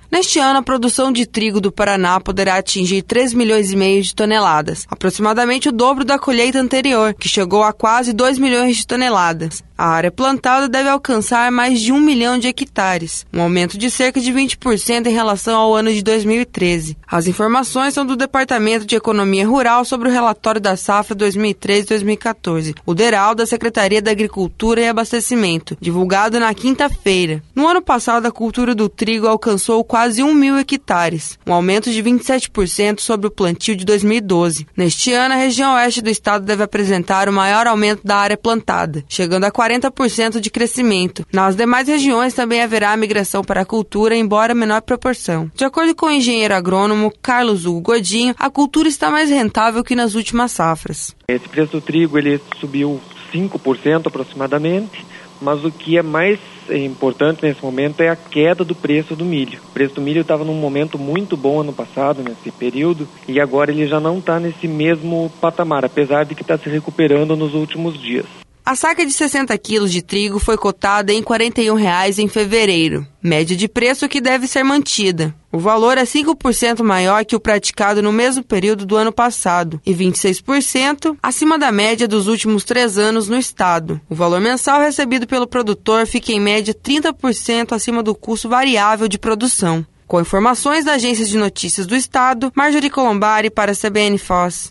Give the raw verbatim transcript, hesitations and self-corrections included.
Neste ano, a produção de trigo do Paraná poderá atingir três milhões e meio de toneladas, aproximadamente o dobro da colheita anterior, que chegou a quase dois milhões de toneladas. A área plantada deve alcançar mais de um milhão de hectares, um aumento de cerca de vinte por cento em relação ao ano de dois mil e treze. As informações são do Departamento de Economia Rural sobre o relatório da safra dois mil e treze a dois mil e quatorze, o DERAL da Secretaria da Agricultura e Abastecimento, divulgado na quinta-feira. No ano passado, a cultura do trigo alcançou quase um mil hectares, um aumento de vinte e sete por cento sobre o plantio de dois mil e doze. Neste ano, a região oeste do estado deve apresentar o maior aumento da área plantada, chegando a quarenta por cento de crescimento. Nas demais regiões também haverá migração para a cultura, embora menor proporção. De acordo com o engenheiro agrônomo Carlos Hugo Godinho, a cultura está mais rentável que nas últimas safras. Esse preço do trigo ele subiu cinco por cento aproximadamente, mas o que é mais importante nesse momento é a queda do preço do milho. O preço do milho estava num momento muito bom ano passado, nesse período, e agora ele já não está nesse mesmo patamar, apesar de que está se recuperando nos últimos dias. A saca de sessenta quilos de trigo foi cotada em quarenta e um reais em fevereiro, média de preço que deve ser mantida. O valor é cinco por cento maior que o praticado no mesmo período do ano passado e vinte e seis por cento acima da média dos últimos três anos no estado. O valor mensal recebido pelo produtor fica em média trinta por cento acima do custo variável de produção. Com informações da Agência de Notícias do Estado, Marjorie Colombari para a C B N Foz.